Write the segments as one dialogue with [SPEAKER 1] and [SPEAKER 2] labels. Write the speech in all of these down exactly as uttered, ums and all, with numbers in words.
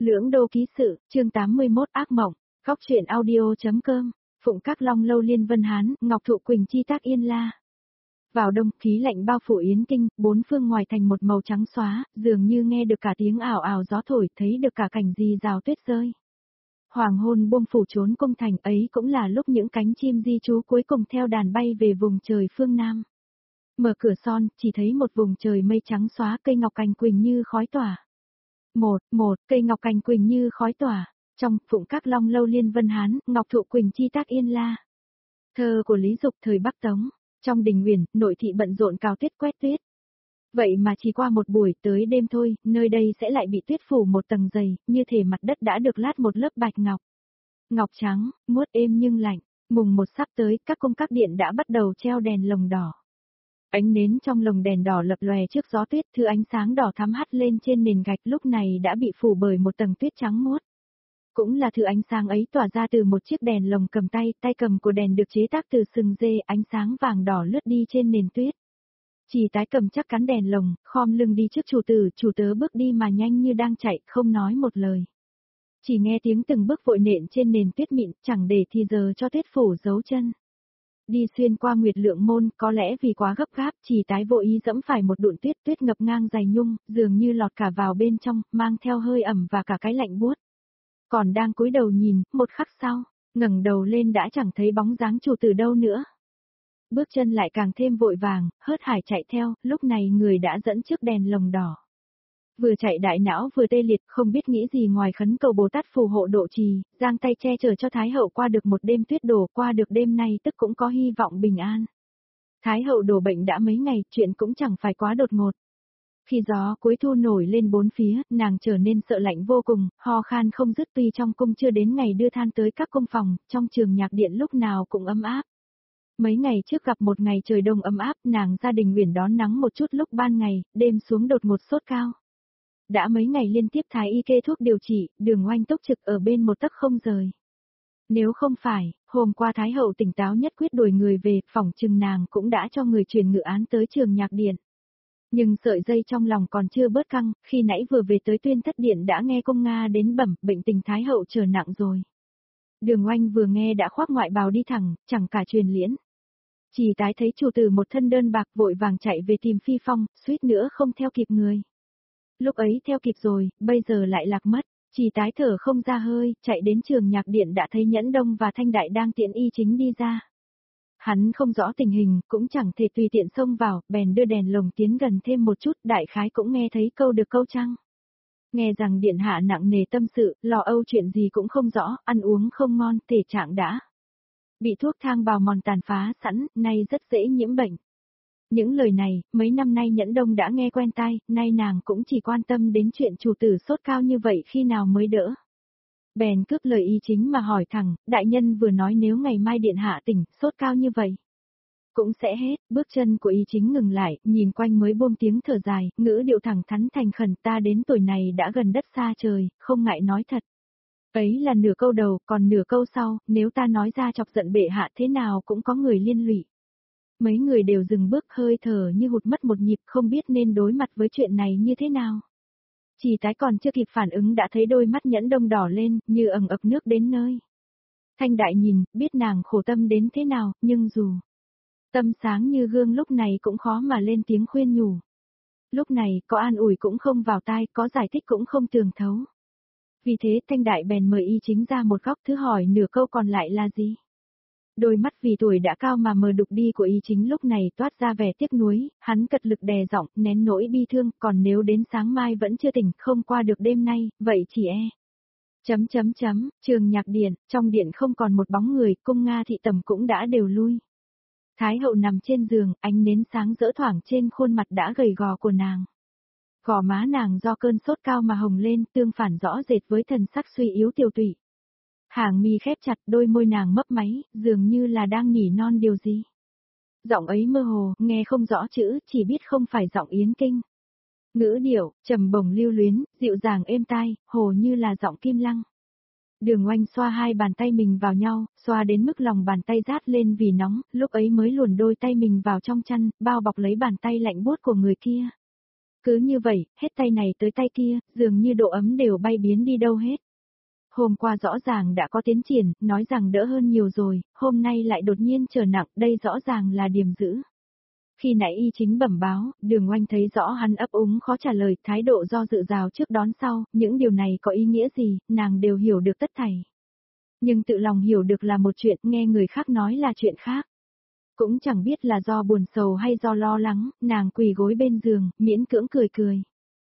[SPEAKER 1] Lưỡng đô ký sự, chương tám mươi mốt ác mộng, góc truyện audio.com, Phụng Các Long Lâu Liên Vân Hán, Ngọc Thụ Quỳnh Chi Tác Yên La. Vào đông, khí lạnh bao phủ Yến Kinh, bốn phương ngoài thành một màu trắng xóa, dường như nghe được cả tiếng ảo ảo gió thổi, thấy được cả cảnh rì rào tuyết rơi. Hoàng hôn buông phủ trốn cung thành, ấy cũng là lúc những cánh chim di trú cuối cùng theo đàn bay về vùng trời phương Nam. Mở cửa son, chỉ thấy một vùng trời mây trắng xóa, cây ngọc cành quỳnh như khói tỏa. Một, một, cây ngọc cành quỳnh như khói tỏa, trong Phụng Các Long Lâu Liên Vân Hán, Ngọc Thụ Quỳnh Chi Tác Yên La. Thơ của Lý Dục thời Bắc Tống, trong đình uyển, nội thị bận rộn cào tuyết quét tuyết. Vậy mà chỉ qua một buổi tới đêm thôi, nơi đây sẽ lại bị tuyết phủ một tầng dày, như thể mặt đất đã được lát một lớp bạch ngọc. Ngọc trắng, muốt êm nhưng lạnh, mùng một sắp tới, các cung các điện đã bắt đầu treo đèn lồng đỏ. Ánh nến trong lồng đèn đỏ lập lòe trước gió tuyết, thứ ánh sáng đỏ thắm hắt lên trên nền gạch lúc này đã bị phủ bởi một tầng tuyết trắng muốt. Cũng là thứ ánh sáng ấy tỏa ra từ một chiếc đèn lồng cầm tay, tay cầm của đèn được chế tác từ sừng dê, ánh sáng vàng đỏ lướt đi trên nền tuyết. Chỉ tái cầm chắc cán đèn lồng, khom lưng đi trước chủ tử, chủ tớ bước đi mà nhanh như đang chạy, không nói một lời. Chỉ nghe tiếng từng bước vội nện trên nền tuyết mịn, chẳng để thì giờ cho tuyết phủ dấu chân. Đi xuyên qua Nguyệt Lượng Môn, có lẽ vì quá gấp gáp, chỉ tái vô ý dẫm phải một đụn tuyết, tuyết ngập ngang dày nhung, dường như lọt cả vào bên trong, mang theo hơi ẩm và cả cái lạnh buốt. Còn đang cúi đầu nhìn, một khắc sau, ngẩng đầu lên đã chẳng thấy bóng dáng chủ tử đâu nữa. Bước chân lại càng thêm vội vàng, hớt hải chạy theo, lúc này người đã dẫn trước đèn lồng đỏ. Vừa chạy đại não vừa tê liệt, không biết nghĩ gì ngoài khấn cầu Bồ Tát phù hộ độ trì, giang tay che chở cho Thái Hậu qua được một đêm tuyết đổ, qua được đêm nay tức cũng có hy vọng bình an. Thái Hậu đổ bệnh đã mấy ngày, chuyện cũng chẳng phải quá đột ngột. Khi gió cuối thu nổi lên bốn phía, nàng trở nên sợ lạnh vô cùng, ho khan không dứt, tuy trong cung chưa đến ngày đưa than tới các cung phòng, trong trường nhạc điện lúc nào cũng ấm áp. Mấy ngày trước gặp một ngày trời đông ấm áp, nàng gia đình uyển đón nắng một chút lúc ban ngày, đêm xuống đột ngột sốt cao. Đã mấy ngày liên tiếp thái y kê thuốc điều trị, Đường Oanh túc trực ở bên một tấc không rời. Nếu không phải, hôm qua Thái Hậu tỉnh táo nhất quyết đuổi người về, phỏng chừng nàng cũng đã cho người truyền ngự án tới trường nhạc điện. Nhưng sợi dây trong lòng còn chưa bớt căng, khi nãy vừa về tới Tuyên Thất Điện đã nghe công Nga đến bẩm, bệnh tình Thái Hậu trở nặng rồi. Đường Oanh vừa nghe đã khoác ngoại bào đi thẳng, chẳng cả truyền liễn. Chỉ tái thấy chủ tử một thân đơn bạc vội vàng chạy về tìm Phi Phong, suýt nữa không theo kịp người. Lúc ấy theo kịp rồi, bây giờ lại lạc mất, chỉ tái thở không ra hơi, chạy đến trường nhạc điện đã thấy Nhẫn Đông và Thanh Đại đang tiễn y chính đi ra. Hắn không rõ tình hình, cũng chẳng thể tùy tiện xông vào, bèn đưa đèn lồng tiến gần thêm một chút, đại khái cũng nghe thấy câu được câu trăng. Nghe rằng điện hạ nặng nề tâm sự, lo âu chuyện gì cũng không rõ, ăn uống không ngon, thể trạng đã bị thuốc thang bào mòn tàn phá sẵn, nay rất dễ nhiễm bệnh. Những lời này, mấy năm nay Nhẫn Đông đã nghe quen tai, nay nàng cũng chỉ quan tâm đến chuyện chủ tử sốt cao như vậy khi nào mới đỡ. Bèn cướp lời y chính mà hỏi thẳng, đại nhân vừa nói nếu ngày mai điện hạ tỉnh, sốt cao như vậy cũng sẽ hết, bước chân của y chính ngừng lại, nhìn quanh mới buông tiếng thở dài, ngữ điệu thẳng thắn thành khẩn, ta đến tuổi này đã gần đất xa trời, không ngại nói thật. Ấy là nửa câu đầu, còn nửa câu sau, nếu ta nói ra chọc giận bệ hạ thế nào cũng có người liên lụy. Mấy người đều dừng bước, hơi thở như hụt mất một nhịp, không biết nên đối mặt với chuyện này như thế nào. Chỉ tái còn chưa kịp phản ứng đã thấy đôi mắt Nhẫn Đông đỏ lên, như ẩn ực nước đến nơi. Thanh Đại nhìn, biết nàng khổ tâm đến thế nào, nhưng dù tâm sáng như gương lúc này cũng khó mà lên tiếng khuyên nhủ. Lúc này, có an ủi cũng không vào tai, có giải thích cũng không tường thấu. Vì thế Thanh Đại bèn mời y chính ra một góc, thứ hỏi nửa câu còn lại là gì? Đôi mắt vì tuổi đã cao mà mờ đục đi của y chính lúc này toát ra vẻ tiếc nuối, hắn cật lực đè giọng, nén nỗi bi thương, còn nếu đến sáng mai vẫn chưa tỉnh, không qua được đêm nay, vậy chỉ e. Chấm chấm chấm, trường nhạc điện, trong điện không còn một bóng người, cung Nga thị tầm cũng đã đều lui. Thái Hậu nằm trên giường, ánh nến sáng rỡ thoảng trên khuôn mặt đã gầy gò của nàng. Gò má nàng do cơn sốt cao mà hồng lên, tương phản rõ rệt với thần sắc suy yếu tiều tụy. Hàng mi khép chặt, đôi môi nàng mấp máy, dường như là đang nỉ non điều gì. Giọng ấy mơ hồ, nghe không rõ chữ, chỉ biết không phải giọng Yến Kinh. Ngữ điệu, trầm bổng lưu luyến, dịu dàng êm tai, hồ như là giọng Kim Lăng. Đường Oanh xoa hai bàn tay mình vào nhau, xoa đến mức lòng bàn tay rát lên vì nóng, lúc ấy mới luồn đôi tay mình vào trong chăn, bao bọc lấy bàn tay lạnh buốt của người kia. Cứ như vậy, hết tay này tới tay kia, dường như độ ấm đều bay biến đi đâu hết. Hôm qua rõ ràng đã có tiến triển, nói rằng đỡ hơn nhiều rồi, hôm nay lại đột nhiên trở nặng, đây rõ ràng là điểm dữ. Khi nãy y chính bẩm báo, Đường Oanh thấy rõ hắn ấp úng khó trả lời, thái độ do dự rào trước đón sau, những điều này có ý nghĩa gì, nàng đều hiểu được tất thảy. Nhưng tự lòng hiểu được là một chuyện, nghe người khác nói là chuyện khác. Cũng chẳng biết là do buồn sầu hay do lo lắng, nàng quỳ gối bên giường, miễn cưỡng cười cười.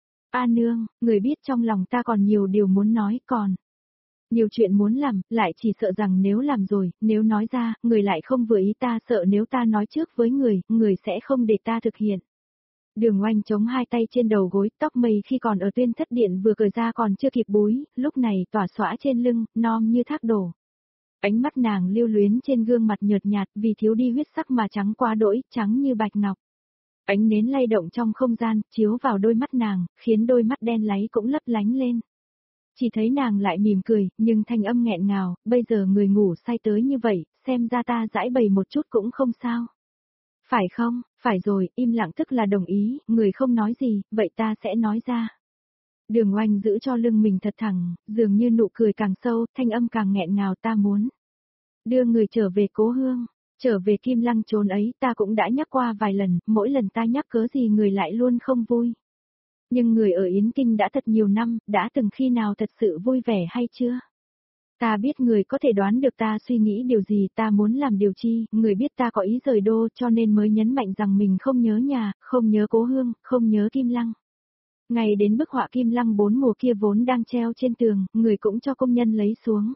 [SPEAKER 1] A nương, người biết trong lòng ta còn nhiều điều muốn nói, còn nhiều chuyện muốn làm, lại chỉ sợ rằng nếu làm rồi, nếu nói ra, người lại không vừa ý, ta sợ nếu ta nói trước với người, người sẽ không để ta thực hiện. Đường Oanh chống hai tay trên đầu gối, tóc mây khi còn ở Tuyên Thất Điện vừa cởi ra còn chưa kịp búi, lúc này tỏa xõa trên lưng, non như thác đổ. Ánh mắt nàng lưu luyến trên gương mặt nhợt nhạt vì thiếu đi huyết sắc mà trắng quá đỗi, trắng như bạch ngọc. Ánh nến lay động trong không gian, chiếu vào đôi mắt nàng, khiến đôi mắt đen láy cũng lấp lánh lên. Chỉ thấy nàng lại mỉm cười, nhưng thanh âm nghẹn ngào, bây giờ người ngủ say tới như vậy, xem ra ta giải bày một chút cũng không sao. Phải không, phải rồi, im lặng tức là đồng ý, người không nói gì, vậy ta sẽ nói ra. Đường Oanh giữ cho lưng mình thật thẳng, dường như nụ cười càng sâu, thanh âm càng nghẹn ngào, ta muốn đưa người trở về cố hương, trở về Kim Lăng chốn ấy, ta cũng đã nhắc qua vài lần, mỗi lần ta nhắc cớ gì người lại luôn không vui. Nhưng người ở Yến Kinh đã thật nhiều năm, đã từng khi nào thật sự vui vẻ hay chưa? Ta biết người có thể đoán được ta suy nghĩ điều gì, ta muốn làm điều chi, người biết ta có ý rời đô cho nên mới nhấn mạnh rằng mình không nhớ nhà, không nhớ cố hương, không nhớ Kim Lăng. Ngày đến bức họa Kim Lăng bốn mùa kia vốn đang treo trên tường, người cũng cho công nhân lấy xuống.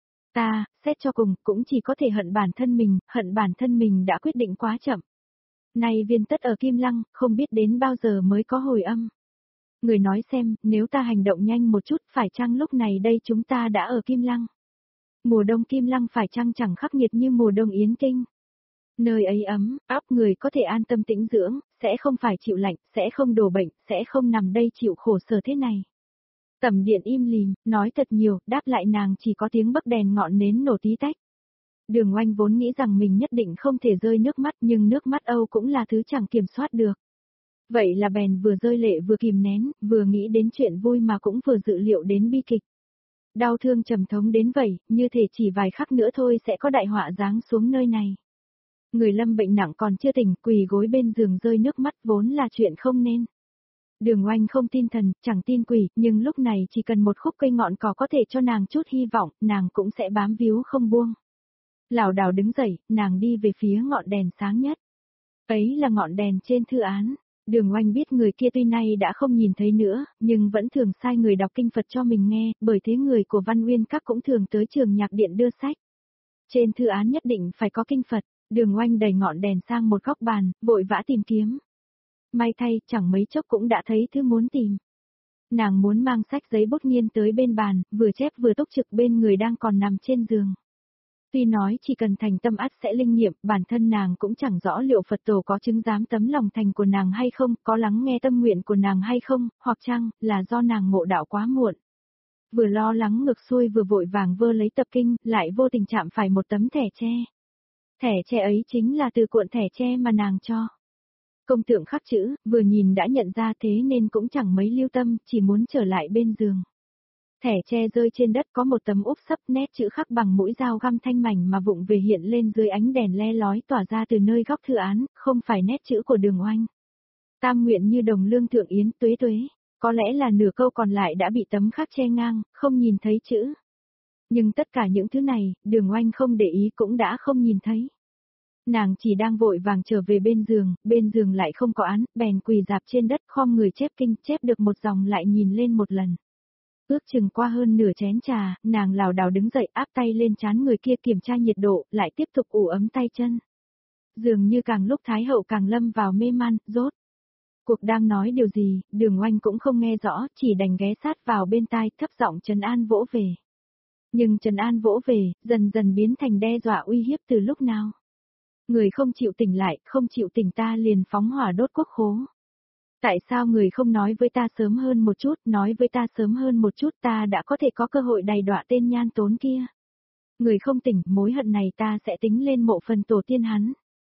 [SPEAKER 1] Ta, xét cho cùng, cũng chỉ có thể hận bản thân mình, hận bản thân mình đã quyết định quá chậm. Này viên tất ở Kim Lăng, không biết đến bao giờ mới có hồi âm. Người nói xem, nếu ta hành động nhanh một chút, phải chăng lúc này đây chúng ta đã ở Kim Lăng? Mùa đông Kim Lăng phải chăng chẳng khắc nghiệt như mùa đông Yến Kinh? Nơi ấy ấm, áp người có thể an tâm tĩnh dưỡng, sẽ không phải chịu lạnh, sẽ không đổ bệnh, sẽ không nằm đây chịu khổ sở thế này. Tầm Điện im lìm, nói thật nhiều, đáp lại nàng chỉ có tiếng bấc đèn ngọn nến nổ tí tách. Đường Oanh vốn nghĩ rằng mình nhất định không thể rơi nước mắt, nhưng nước mắt Âu cũng là thứ chẳng kiểm soát được. Vậy là bèn vừa rơi lệ vừa kìm nén, vừa nghĩ đến chuyện vui mà cũng vừa dự liệu đến bi kịch. Đau thương trầm thống đến vậy, như thể chỉ vài khắc nữa thôi sẽ có đại họa giáng xuống nơi này. Người lâm bệnh nặng còn chưa tỉnh, quỳ gối bên giường rơi nước mắt vốn là chuyện không nên. Đường Oanh không tin thần, chẳng tin quỷ, nhưng lúc này chỉ cần một khúc cây ngọn cỏ có thể cho nàng chút hy vọng, nàng cũng sẽ bám víu không buông. Lảo đảo đứng dậy, nàng đi về phía ngọn đèn sáng nhất. Ấy là ngọn đèn trên thư án. Đường Oanh biết người kia tuy nay đã không nhìn thấy nữa, nhưng vẫn thường sai người đọc kinh Phật cho mình nghe, bởi thế người của Văn Uyên Các cũng thường tới trường nhạc điện đưa sách. Trên thư án nhất định phải có kinh Phật, Đường Oanh đẩy ngọn đèn sang một góc bàn, vội vã tìm kiếm. May thay, chẳng mấy chốc cũng đã thấy thứ muốn tìm. Nàng muốn mang sách giấy bút nghiên tới bên bàn, vừa chép vừa túc trực bên người đang còn nằm trên giường. Tuy nói chỉ cần thành tâm ắt sẽ linh nghiệm, bản thân nàng cũng chẳng rõ liệu Phật tổ có chứng giám tấm lòng thành của nàng hay không, có lắng nghe tâm nguyện của nàng hay không, hoặc chăng là do nàng ngộ đạo quá muộn. Vừa lo lắng ngược xuôi vừa vội vàng vơ lấy tập kinh, lại vô tình chạm phải một tấm thẻ tre. Thẻ tre ấy chính là từ cuộn thẻ tre mà nàng cho. Công tượng khắc chữ, vừa nhìn đã nhận ra thế nên cũng chẳng mấy lưu tâm, chỉ muốn trở lại bên giường. Thẻ tre rơi trên đất có một tấm úp sấp nét chữ khắc bằng mũi dao găm thanh mảnh mà vụng về hiện lên dưới ánh đèn le lói tỏa ra từ nơi góc thư án, không phải nét chữ của Đường Oanh. Tam nguyện như đồng lương thượng yến tuế tuế, có lẽ là nửa câu còn lại đã bị tấm khắc che ngang, không nhìn thấy chữ. Nhưng tất cả những thứ này, Đường Oanh không để ý cũng đã không nhìn thấy. Nàng chỉ đang vội vàng trở về bên giường, bên giường lại không có án, bèn quỳ dạp trên đất khom người chép kinh, chép được một dòng lại nhìn lên một lần. Ước chừng qua hơn nửa chén trà, nàng lảo đảo đứng dậy áp tay lên trán người kia kiểm tra nhiệt độ, lại tiếp tục ủ ấm tay chân. Dường như càng lúc Thái hậu càng lâm vào mê man, rốt. Cuộc đang nói điều gì, Đường Oanh cũng không nghe rõ, chỉ đành ghé sát vào bên tai thấp giọng trấn an vỗ về. Nhưng trấn an vỗ về, dần dần biến thành đe dọa uy hiếp từ lúc nào. Người không chịu tỉnh lại, không chịu tỉnh ta liền phóng hỏa đốt quốc khố. Tại sao người không nói với ta sớm hơn một chút, nói với ta sớm hơn một chút ta đã có thể có cơ hội đày đọa tên nhan tốn kia. Người không tỉnh, mối hận này ta sẽ tính lên mộ phần tổ tiên hắn.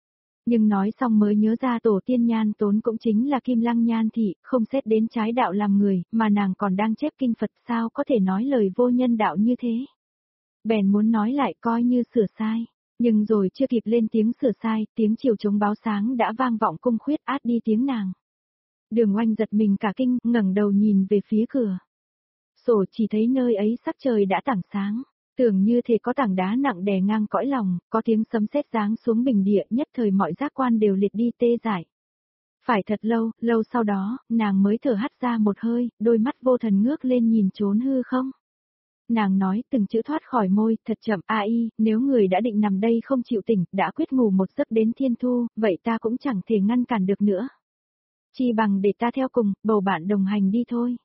[SPEAKER 1] Nhưng nói xong mới nhớ ra tổ tiên Nhan Tốn cũng chính là Kim Lăng Nhan thị, không xét đến trái đạo làm người, mà nàng còn đang chép kinh Phật, sao có thể nói lời vô nhân đạo như thế. Bèn muốn nói lại coi như sửa sai, nhưng rồi chưa kịp lên tiếng sửa sai, tiếng chiều trống báo sáng đã vang vọng cung khuyết át đi tiếng nàng. Đường Oanh giật mình cả kinh, ngẩng đầu nhìn về phía cửa sổ, chỉ thấy nơi ấy sắc trời đã tảng sáng. Tưởng như thể có tảng đá nặng đè ngang cõi lòng, có tiếng sấm sét giáng xuống bình địa, nhất thời mọi giác quan đều liệt đi tê dại. Phải thật lâu, lâu sau đó, nàng mới thở hắt ra một hơi, đôi mắt vô thần ngước lên nhìn trốn hư không. Nàng nói từng chữ thoát khỏi môi, thật chậm, a y, nếu người đã định nằm đây không chịu tỉnh, đã quyết ngủ một giấc đến thiên thu, vậy ta cũng chẳng thể ngăn cản được nữa. Chi bằng để ta theo cùng, bầu bạn đồng hành đi thôi.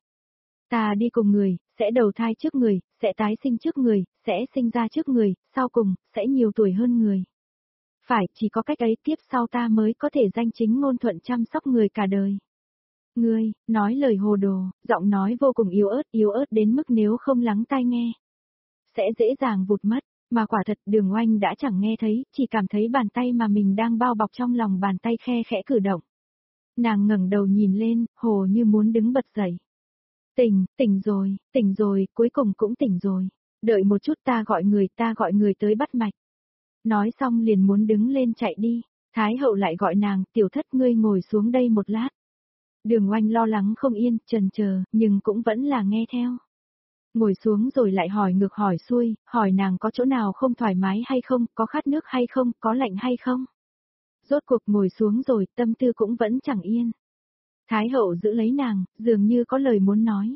[SPEAKER 1] Ta đi cùng người, sẽ đầu thai trước người, sẽ tái sinh trước người, sẽ sinh ra trước người, sau cùng, sẽ nhiều tuổi hơn người. Phải, chỉ có cách ấy tiếp sau ta mới có thể danh chính ngôn thuận chăm sóc người cả đời. Ngươi, nói lời hồ đồ, giọng nói vô cùng yếu ớt, yếu ớt đến mức nếu không lắng tai nghe, sẽ dễ dàng vụt mất, mà quả thật Đường Oanh đã chẳng nghe thấy, chỉ cảm thấy bàn tay mà mình đang bao bọc trong lòng bàn tay khe khẽ cử động. Nàng ngẩng đầu nhìn lên, hồ như muốn đứng bật dậy. Tỉnh, tỉnh rồi, tỉnh rồi, cuối cùng cũng tỉnh rồi. Đợi một chút ta gọi người, ta gọi người tới bắt mạch. Nói xong liền muốn đứng lên chạy đi. Thái hậu lại gọi nàng, tiểu thất ngươi ngồi xuống đây một lát. Đường Oanh lo lắng không yên, chần chờ, nhưng cũng vẫn là nghe theo. Ngồi xuống rồi lại hỏi ngược hỏi xuôi, hỏi nàng có chỗ nào không thoải mái hay không, có khát nước hay không, có lạnh hay không. Rốt cuộc ngồi xuống rồi, tâm tư cũng vẫn chẳng yên. Thái hậu giữ lấy nàng, dường như có lời muốn nói.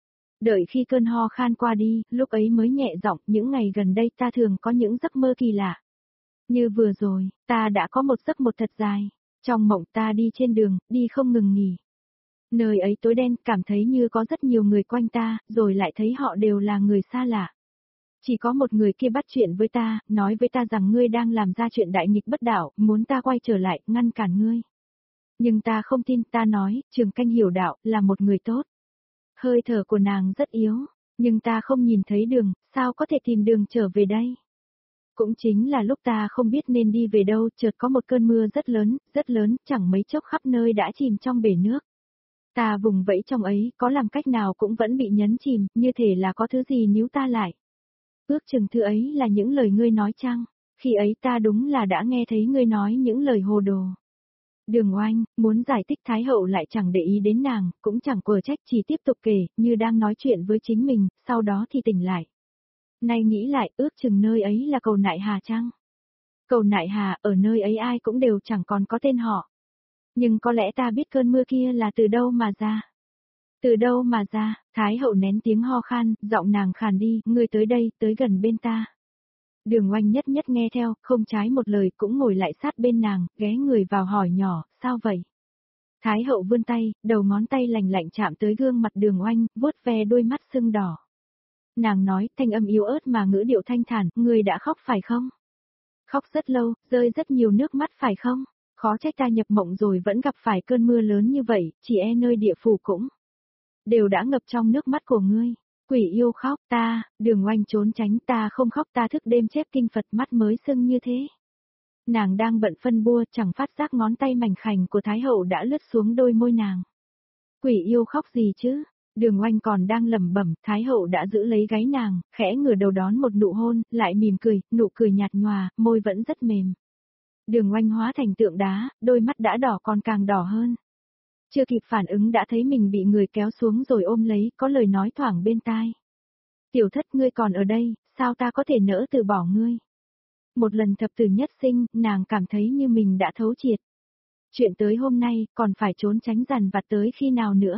[SPEAKER 1] Đợi khi cơn ho khan qua đi, lúc ấy mới nhẹ giọng, những ngày gần đây ta thường có những giấc mơ kỳ lạ. Như vừa rồi, ta đã có một giấc một thật dài. Trong mộng ta đi trên đường, đi không ngừng nghỉ. Nơi ấy tối đen, cảm thấy như có rất nhiều người quanh ta, rồi lại thấy họ đều là người xa lạ. Chỉ có một người kia bắt chuyện với ta, nói với ta rằng ngươi đang làm ra chuyện đại nghịch bất đạo, muốn ta quay trở lại, ngăn cản ngươi. Nhưng ta không tin, ta nói, Trường Canh hiểu đạo, là một người tốt. Hơi thở của nàng rất yếu, nhưng ta không nhìn thấy đường, sao có thể tìm đường trở về đây? Cũng chính là lúc ta không biết nên đi về đâu, chợt có một cơn mưa rất lớn, rất lớn, chẳng mấy chốc khắp nơi đã chìm trong bể nước. Ta vùng vẫy trong ấy, có làm cách nào cũng vẫn bị nhấn chìm, như thể là có thứ gì níu ta lại. Ước chừng thứ ấy là những lời ngươi nói chăng? Khi ấy ta đúng là đã nghe thấy ngươi nói những lời hồ đồ. Đường Oanh, muốn giải thích Thái hậu lại chẳng để ý đến nàng, cũng chẳng quở trách, chỉ tiếp tục kể, như đang nói chuyện với chính mình, sau đó thì tỉnh lại. Nay nghĩ lại, ước chừng nơi ấy là cầu Nại Hà chăng? Cầu Nại Hà, ở nơi ấy ai cũng đều chẳng còn có tên họ. Nhưng có lẽ ta biết cơn mưa kia là từ đâu mà ra. Từ đâu mà ra, Thái hậu nén tiếng ho khan, giọng nàng khàn đi, ngươi tới đây, tới gần bên ta. Đường Oanh nhất nhất nghe theo, không trái một lời, cũng ngồi lại sát bên nàng, ghé người vào hỏi nhỏ, sao vậy? Thái hậu vươn tay, đầu ngón tay lành lạnh chạm tới gương mặt Đường Oanh, vuốt ve đôi mắt sưng đỏ. Nàng nói, thanh âm yếu ớt mà ngữ điệu thanh thản, ngươi đã khóc phải không? Khóc rất lâu, rơi rất nhiều nước mắt phải không? Khó trách ta nhập mộng rồi vẫn gặp phải cơn mưa lớn như vậy, chỉ e nơi địa phủ cũng đều đã ngập trong nước mắt của ngươi. Quỷ yêu khóc, ta, Đường Oanh trốn tránh, ta không khóc, ta thức đêm chép kinh Phật, mắt mới sưng như thế. Nàng đang bận phân bua, chẳng phát giác ngón tay mảnh khảnh của Thái hậu đã lướt xuống đôi môi nàng. Quỷ yêu khóc gì chứ? Đường Oanh còn đang lẩm bẩm, Thái hậu đã giữ lấy gáy nàng, khẽ ngửa đầu đón một nụ hôn, lại mỉm cười, nụ cười nhạt nhòa, môi vẫn rất mềm. Đường Oanh hóa thành tượng đá, đôi mắt đã đỏ còn càng đỏ hơn. Chưa kịp phản ứng đã thấy mình bị người kéo xuống rồi ôm lấy, có lời nói thoảng bên tai. Tiểu thất ngươi còn ở đây, sao ta có thể nỡ từ bỏ ngươi? Một lần thập tử nhất sinh, nàng cảm thấy như mình đã thấu triệt. Chuyện tới hôm nay, còn phải trốn tránh dằn vặt tới khi nào nữa?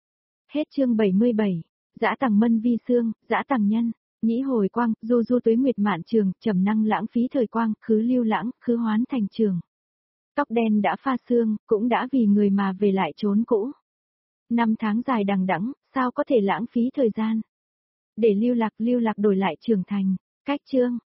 [SPEAKER 1] Hết chương bảy mươi bảy, Dã Tằng Mân Vi Xương, Dã Tằng Nhân, Nhĩ Hồi Quang, Du Du Tuế Nguyệt Mạn Trường, Trầm Năng Lãng Phí Thời Quang, Khứ Lưu Lãng, Khứ Hoán Thành Trường. Tóc đen đã pha xương, cũng đã vì người mà về lại trốn cũ. Năm tháng dài đằng đẵng, sao có thể lãng phí thời gian? Để lưu lạc lưu lạc đổi lại trưởng thành. Cách chương.